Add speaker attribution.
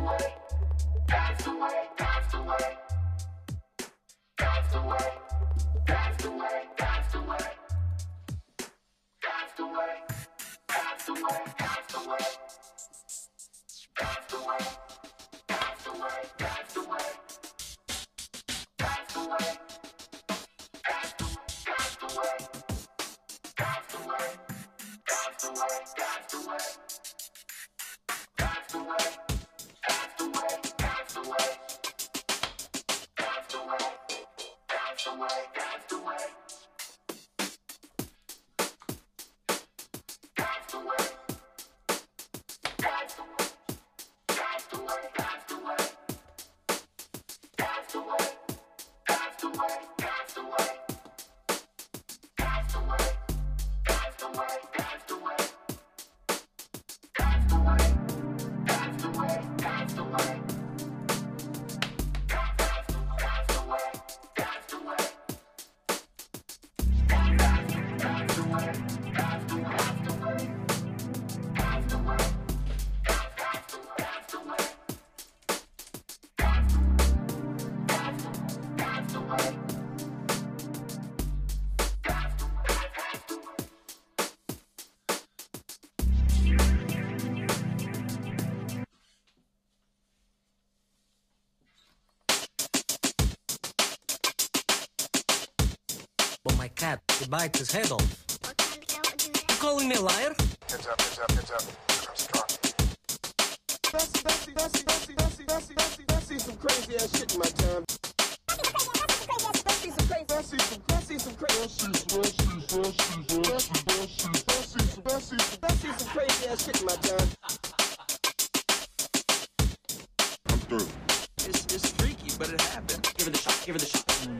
Speaker 1: Well, my cat, he bites his head off. You calling me a liar?
Speaker 2: Heads up, heads up, heads up. I'm strong.
Speaker 3: See some crazy ass shit in my time. See some crazy ass shit in my time.
Speaker 4: I'm through.
Speaker 5: It's freaky, but it happened.
Speaker 1: Give it a shot, give it a shot.